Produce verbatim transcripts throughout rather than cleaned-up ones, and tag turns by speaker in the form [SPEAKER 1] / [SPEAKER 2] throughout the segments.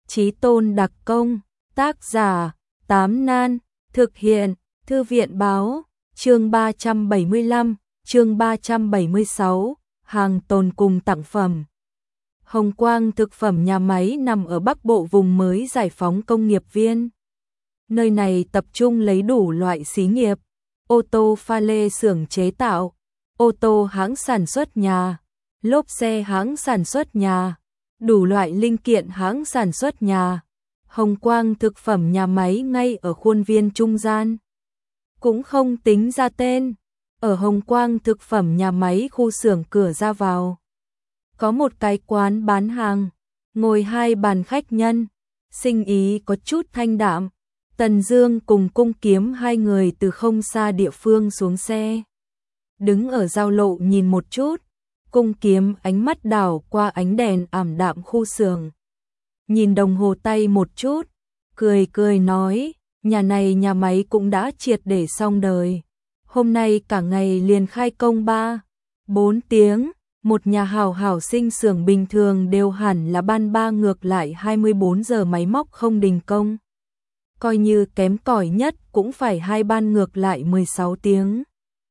[SPEAKER 1] Chí Tôn đặc công, tác giả, Tám Nan, thực hiện, Thư viện báo, chương ba trăm bảy mươi lăm, chương ba trăm bảy mươi sáu, hàng tồn cùng tặng phẩm. Hồng Quang thực phẩm nhà máy nằm ở Bắc Bộ vùng mới giải phóng công nghiệp viên. Nơi này tập trung lấy đủ loại xí nghiệp, ô tô pha lê xưởng chế tạo, ô tô hãng sản xuất nhà, lốp xe hãng sản xuất nhà, đủ loại linh kiện hãng sản xuất nhà. Hồng Quang thực phẩm nhà máy ngay ở khuôn viên trung gian. Cũng không tính ra tên, ở Hồng Quang thực phẩm nhà máy khu xưởng cửa ra vào. Có một cái quán bán hàng, ngồi hai bàn khách nhân, sinh ý có chút thanh đạm. Tần Dương cùng Cung Kiếm hai người từ không xa địa phương xuống xe. Đứng ở giao lộ nhìn một chút, Cung Kiếm ánh mắt đảo qua ánh đèn ảm đạm khu xưởng. Nhìn đồng hồ tay một chút, cười cười nói, nhà này nhà máy cũng đã triệt để xong đời. Hôm nay cả ngày liền khai công ba, bốn tiếng, một nhà hảo hảo sinh xưởng bình thường đều hẳn là ban ba ngược lại hai mươi bốn giờ máy móc không đình công. Coi như kém cỏi nhất cũng phải hai ban ngược lại mười sáu tiếng.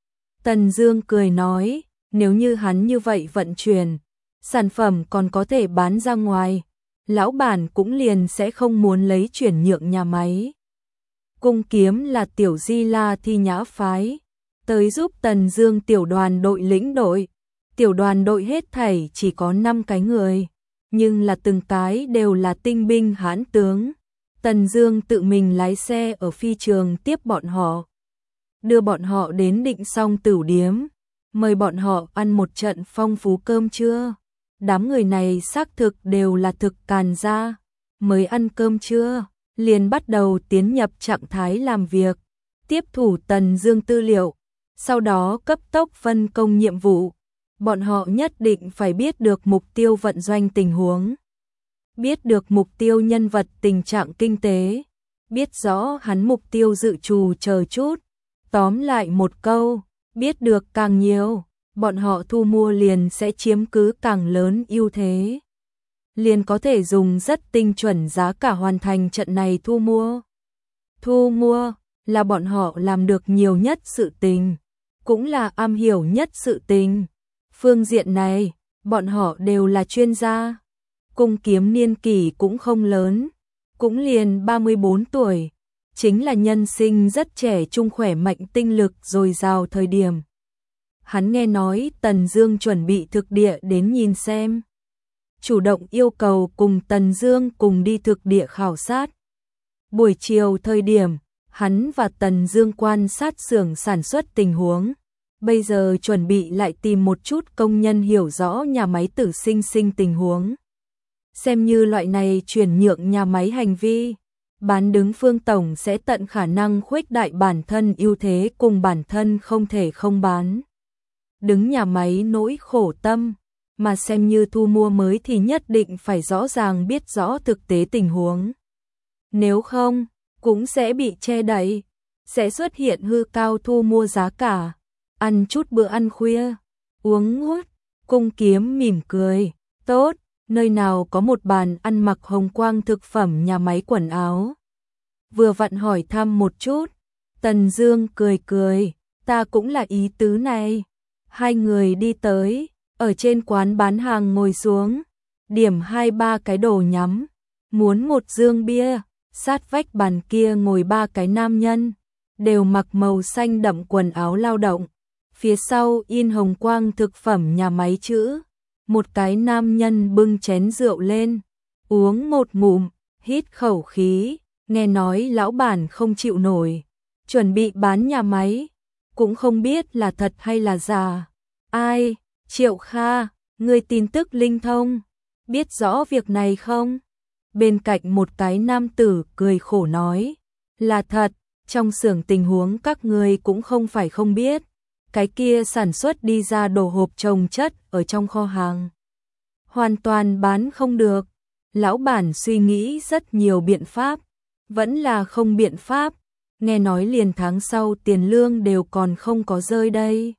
[SPEAKER 1] Tần Dương cười nói, nếu như hắn như vậy vận chuyển, sản phẩm còn có thể bán ra ngoài, lão bản cũng liền sẽ không muốn lấy chuyển nhượng nhà máy. Cung Kiếm là tiểu Di La Thi Nhã phái, tới giúp Tần Dương tiểu đoàn đội lĩnh đội. Tiểu đoàn đội hết thảy chỉ có năm cái người, nhưng là từng cái đều là tinh binh hãn tướng. Tần Dương tự mình lái xe ở phi trường tiếp bọn họ, đưa bọn họ đến Định Song Tửu Điếm, mời bọn họ ăn một trận phong phú cơm trưa. Đám người này xác thực đều là thực càn gia, mới ăn cơm trưa, liền bắt đầu tiến nhập trạng thái làm việc, tiếp thủ Tần Dương tư liệu, sau đó cấp tốc phân công nhiệm vụ. Bọn họ nhất định phải biết được mục tiêu vận doanh tình huống, biết được mục tiêu nhân vật tình trạng kinh tế, biết rõ hắn mục tiêu dự trù chờ chút. Tóm lại một câu, biết được càng nhiều, bọn họ thu mua liền sẽ chiếm cứ càng lớn ưu thế. Liền có thể dùng rất tinh chuẩn giá cả hoàn thành trận này thu mua. Thu mua là bọn họ làm được nhiều nhất sự tình, cũng là am hiểu nhất sự tình. Phương diện này, bọn họ đều là chuyên gia. Cung Kiếm niên kỷ cũng không lớn, cũng liền ba mươi bốn tuổi, chính là nhân sinh rất trẻ trung khỏe mạnh tinh lực dồi dào thời điểm. Hắn nghe nói Tần Dương chuẩn bị thực địa đến nhìn xem, chủ động yêu cầu cùng Tần Dương cùng đi thực địa khảo sát. Buổi chiều thời điểm, hắn và Tần Dương quan sát xưởng sản xuất tình huống. Bây giờ chuẩn bị lại tìm một chút công nhân hiểu rõ nhà máy Tử Sinh Sinh tình huống. Xem như loại này chuyển nhượng nhà máy hành vi, bán đứng Phương tổng sẽ tận khả năng khuếch đại bản thân ưu thế cùng bản thân không thể không bán đứng nhà máy nỗi khổ tâm, mà xem như thu mua mới thì nhất định phải rõ ràng biết rõ thực tế tình huống. Nếu không, cũng sẽ bị che đậy, sẽ xuất hiện hư cao thu mua giá cả. Ăn chút bữa ăn khuya, uống hút, Cung Kiếm mỉm cười, tốt, nơi nào có một bàn ăn mặc Hồng Quang thực phẩm nhà máy quần áo. Vừa vặn hỏi thăm một chút, Tần Dương cười cười, ta cũng là ý tứ này. Hai người đi tới, ở trên quán bán hàng ngồi xuống, điểm hai ba cái đồ nhắm, muốn một dương bia. Sát vách bàn kia ngồi ba cái nam nhân, đều mặc màu xanh đậm quần áo lao động. Phía sau in Hồng Quang thực phẩm nhà máy chữ. Một cái nam nhân bưng chén rượu lên, uống một ngụm, hít khẩu khí, nghe nói lão bản không chịu nổi, chuẩn bị bán nhà máy, cũng không biết là thật hay là giả. Ai, Triệu Kha, ngươi tin tức linh thông, biết rõ việc này không? Bên cạnh một cái nam tử cười khổ nói, là thật, trong xưởng tình huống các ngươi cũng không phải không biết. Cái kia sản xuất đi ra đồ hộp chồng chất ở trong kho hàng, hoàn toàn bán không được. Lão bản suy nghĩ rất nhiều biện pháp, vẫn là không biện pháp. Nghe nói liền tháng sau tiền lương đều còn không có rơi đây.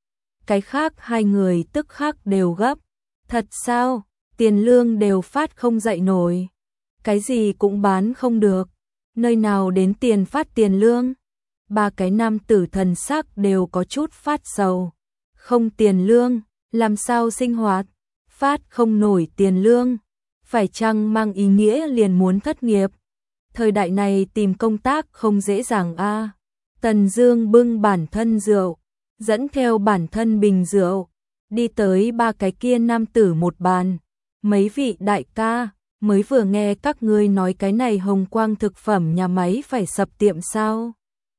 [SPEAKER 1] Cái khác hai người tức khắc đều gấp. Thật sao, tiền lương đều phát không dậy nổi. cái gì cũng bán không được, nơi nào đến tiền phát tiền lương. Ba cái nam tử thần sắc đều có chút phát sầu. Không tiền lương, làm sao sinh hoạt? Phát không nổi tiền lương, phải chăng mang ý nghĩa liền muốn thất nghiệp? Thời đại này tìm công tác không dễ dàng a. À. Tần Dương bưng bản thân rượu, dẫn theo bản thân bình rượu, đi tới ba cái kia nam tử một bàn. Mấy vị đại ca, mới vừa nghe các ngươi nói cái này Hồng Quang thực phẩm nhà máy phải sập tiệm sao?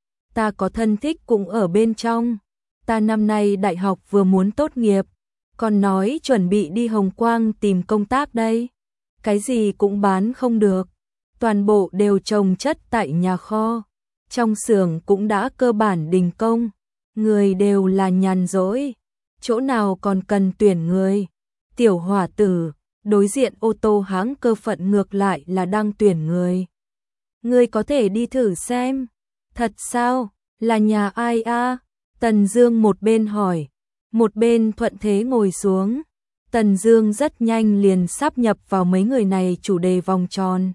[SPEAKER 1] Ta có thân thích cũng ở bên trong. Ta năm nay đại học vừa muốn tốt nghiệp, còn nói chuẩn bị đi Hồng Quang tìm công tác đây. Cái gì cũng bán không được, toàn bộ đều chồng chất tại nhà kho. Trong xưởng cũng đã cơ bản đình công, người đều là nhàn rỗi, chỗ nào còn cần tuyển người. Tiểu Hỏa tử, đối diện ô tô hãng Cơ Phận ngược lại là đang tuyển người. Ngươi có thể đi thử xem. Thật sao? Là nhà ai a? Tần Dương một bên hỏi, một bên thuận thế ngồi xuống. Tần Dương rất nhanh liền sáp nhập vào mấy người này chủ đề vòng tròn.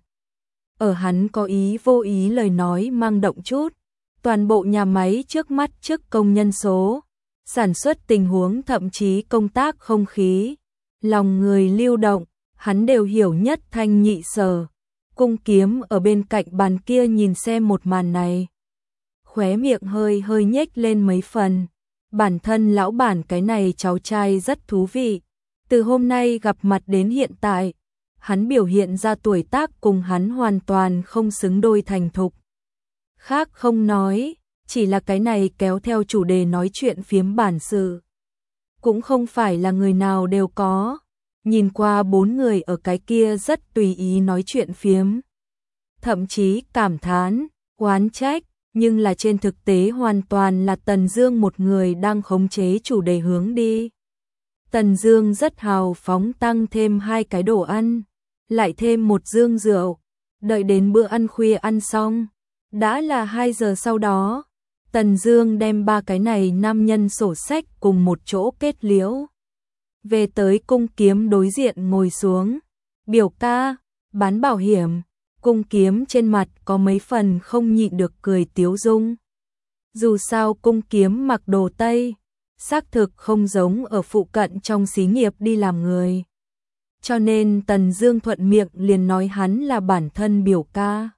[SPEAKER 1] Ở hắn có ý vô ý lời nói mang động chút, toàn bộ nhà máy trước mắt trước công nhân số, sản xuất tình huống thậm chí công tác không khí, lòng người lưu động, hắn đều hiểu nhất thanh nhị sở. Cung Kiếm ở bên cạnh bàn kia nhìn xem một màn này, khóe miệng hơi hơi nhếch lên mấy phần. Bản thân lão bản cái này cháu trai rất thú vị, từ hôm nay gặp mặt đến hiện tại, hắn biểu hiện ra tuổi tác cùng hắn hoàn toàn không xứng đôi thành thục. Khác không nói, chỉ là cái này kéo theo chủ đề nói chuyện phiếm bản sự. Cũng không phải là người nào đều có, nhìn qua bốn người ở cái kia rất tùy ý nói chuyện phiếm. Thậm chí cảm thán, oán trách, nhưng là trên thực tế hoàn toàn là Tần Dương một người đang khống chế chủ đề hướng đi. Tần Dương rất hào phóng tăng thêm hai cái đồ ăn, lại thêm một dương rượu, đợi đến bữa ăn khuya ăn xong, đã là hai giờ sau đó, Tần Dương đem ba cái này nam nhân sổ sách cùng một chỗ kết liễu. Về tới Cung Kiếm đối diện ngồi xuống, biểu ca, bán bảo hiểm. Cung Kiếm trên mặt có mấy phần không nhịn được cười tiếu dung. Dù sao Cung Kiếm mặc đồ Tây, xác thực không giống ở phụ cận trong xí nghiệp đi làm người. Cho nên Tần Dương thuận miệng liền nói hắn là bản thân biểu ca,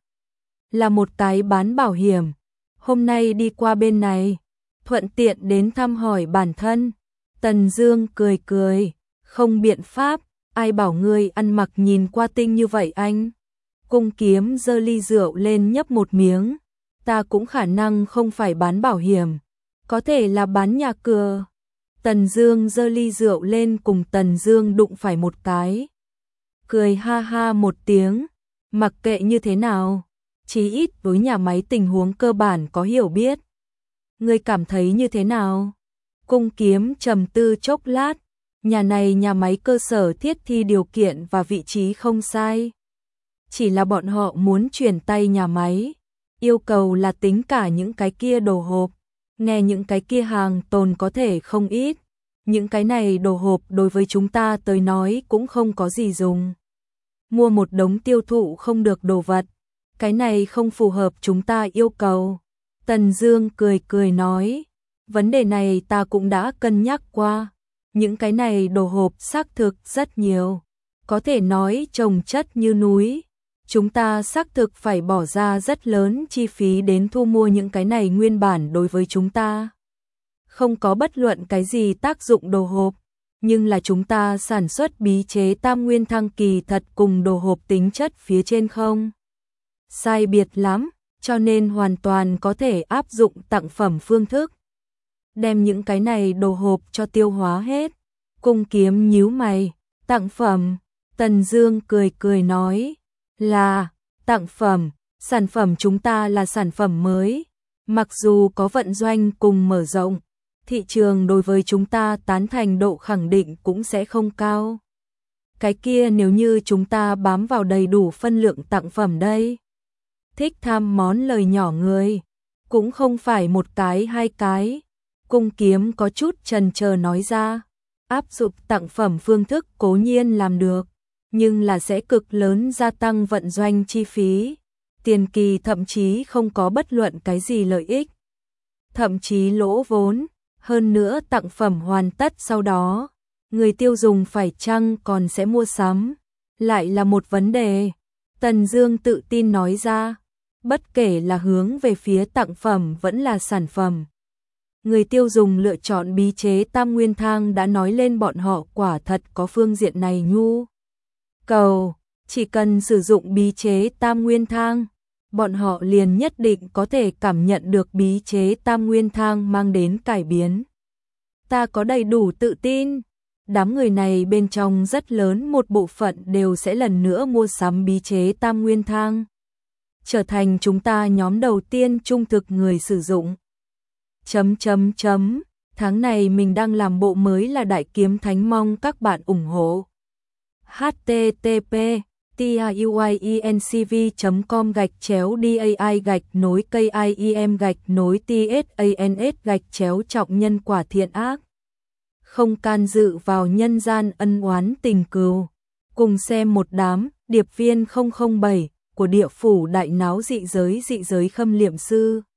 [SPEAKER 1] là một cái bán bảo hiểm, hôm nay đi qua bên này, thuận tiện đến thăm hỏi bản thân. Tần Dương cười cười, không biện pháp, ai bảo ngươi ăn mặc nhìn qua tinh như vậy anh. Cung Kiếm giơ ly rượu lên nhấp một miếng, ta cũng khả năng không phải bán bảo hiểm, có thể là bán nhà cửa. Tần Dương giơ ly rượu lên cùng Tần Dương đụng phải một cái, cười ha ha một tiếng, mặc kệ như thế nào, chí ít với nhà máy tình huống cơ bản có hiểu biết. Ngươi cảm thấy như thế nào? Cung Kiếm trầm tư chốc lát, nhà này nhà máy cơ sở thiết thi điều kiện và vị trí không sai. Chỉ là bọn họ muốn chuyển tay nhà máy, yêu cầu là tính cả những cái kia đồ hộp, nghe những cái kia hàng tồn có thể không ít, những cái này đồ hộp đối với chúng ta tới nói cũng không có gì dùng. Mua một đống tiêu thụ không được đồ vật, cái này không phù hợp chúng ta yêu cầu. Tần Dương cười cười nói, vấn đề này ta cũng đã cân nhắc qua, những cái này đồ hộp xác thực rất nhiều, có thể nói chồng chất như núi. Chúng ta xác thực phải bỏ ra rất lớn chi phí đến thu mua những cái này nguyên bản đối với chúng ta. Không có bất luận cái gì tác dụng đồ hộp, nhưng là chúng ta sản xuất bí chế tam nguyên thăng kỳ thật cùng đồ hộp tính chất phía trên không sai biệt lắm, cho nên hoàn toàn có thể áp dụng tặng phẩm phương thức. Đem những cái này đồ hộp cho tiêu hóa hết. Cung Kiếm nhíu mày, tặng phẩm, Tần Dương cười cười nói, là tặng phẩm, sản phẩm chúng ta là sản phẩm mới, mặc dù có vận doanh cùng mở rộng, thị trường đối với chúng ta tán thành độ khẳng định cũng sẽ không cao. Cái kia nếu như chúng ta bám vào đầy đủ phân lượng tặng phẩm đây. Thích tham món lời nhỏ người, cũng không phải một cái hai cái. Cung Kiếm có chút chần chờ nói ra, áp dụng tặng phẩm phương thức cố nhiên làm được, nhưng là sẽ cực lớn gia tăng vận doanh chi phí. Tiền kỳ thậm chí không có bất luận cái gì lợi ích, thậm chí lỗ vốn, hơn nữa tặng phẩm hoàn tất sau đó, người tiêu dùng phải chăng còn sẽ mua sắm, lại là một vấn đề. Tần Dương tự tin nói ra, bất kể là hướng về phía tặng phẩm vẫn là sản phẩm. Người tiêu dùng lựa chọn bí chế Tam Nguyên Thang đã nói lên bọn họ quả thật có phương diện này nhu cầu, chỉ cần sử dụng bí chế Tam Nguyên Thang, bọn họ liền nhất định có thể cảm nhận được bí chế Tam Nguyên Thang mang đến cải biến. Ta có đầy đủ tự tin, đám người này bên trong rất lớn một bộ phận đều sẽ lần nữa mua sắm bí chế Tam Nguyên Thang, trở thành chúng ta nhóm đầu tiên trung thực người sử dụng. Chấm chấm chấm, tháng này mình đang làm bộ mới là Đại Kiếm Thánh, mong các bạn ủng hộ. h t t p tiuyencv chấm com gạch chéo dai gạch nối kim gạch nối tsans gạch chéo trọng nhân quả thiện ác. Không can dự vào nhân gian ân oán tình cừu. Cùng xem một đám điệp viên không không bảy của địa phủ đại náo dị giới dị giới Khâm Liệm Sư.